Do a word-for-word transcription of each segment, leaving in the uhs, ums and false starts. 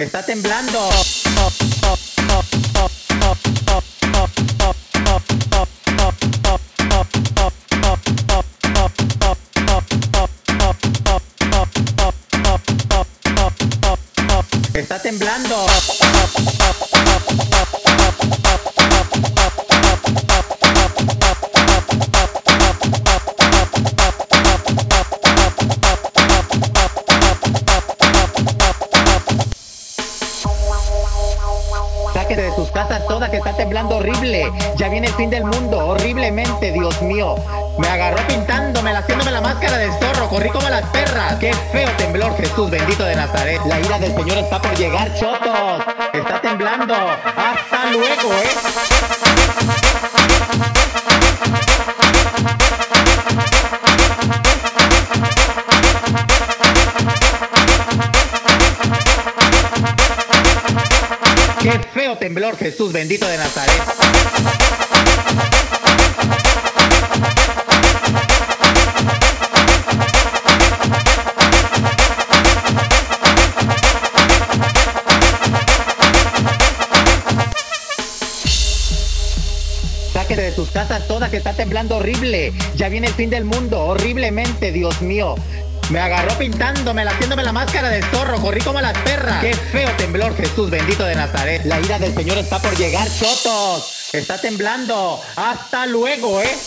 Está temblando. Está temblando. Sáquense de sus casas todas, que está temblando horrible. Ya viene el fin del mundo, horriblemente, Dios mío. Me agarró pintándome, haciéndome la máscara del zorro. Corrí como las perras. Qué feo temblor, Jesús bendito de Nazaret. La ira del Señor está por llegar, chotos. Está temblando. Hasta luego, ¿eh? Qué feo temblor, Jesús bendito de Nazaret. Sáquense de sus casas todas, que está temblando horrible. Ya viene el fin del mundo, horriblemente, Dios mío. Me agarró pintándome, haciéndome la máscara del zorro. Corrí como las perras. Qué feo temblor, Jesús bendito de Nazaret. La ira del Señor está por llegar, chotos. Está temblando. Hasta luego, ¿eh?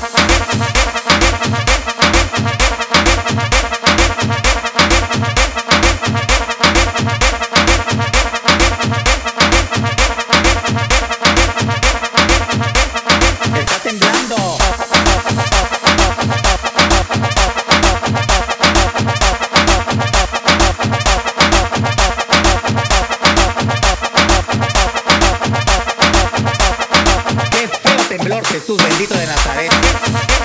Está temblando. Qué feo temblor, Jesús bendito de Nazaret.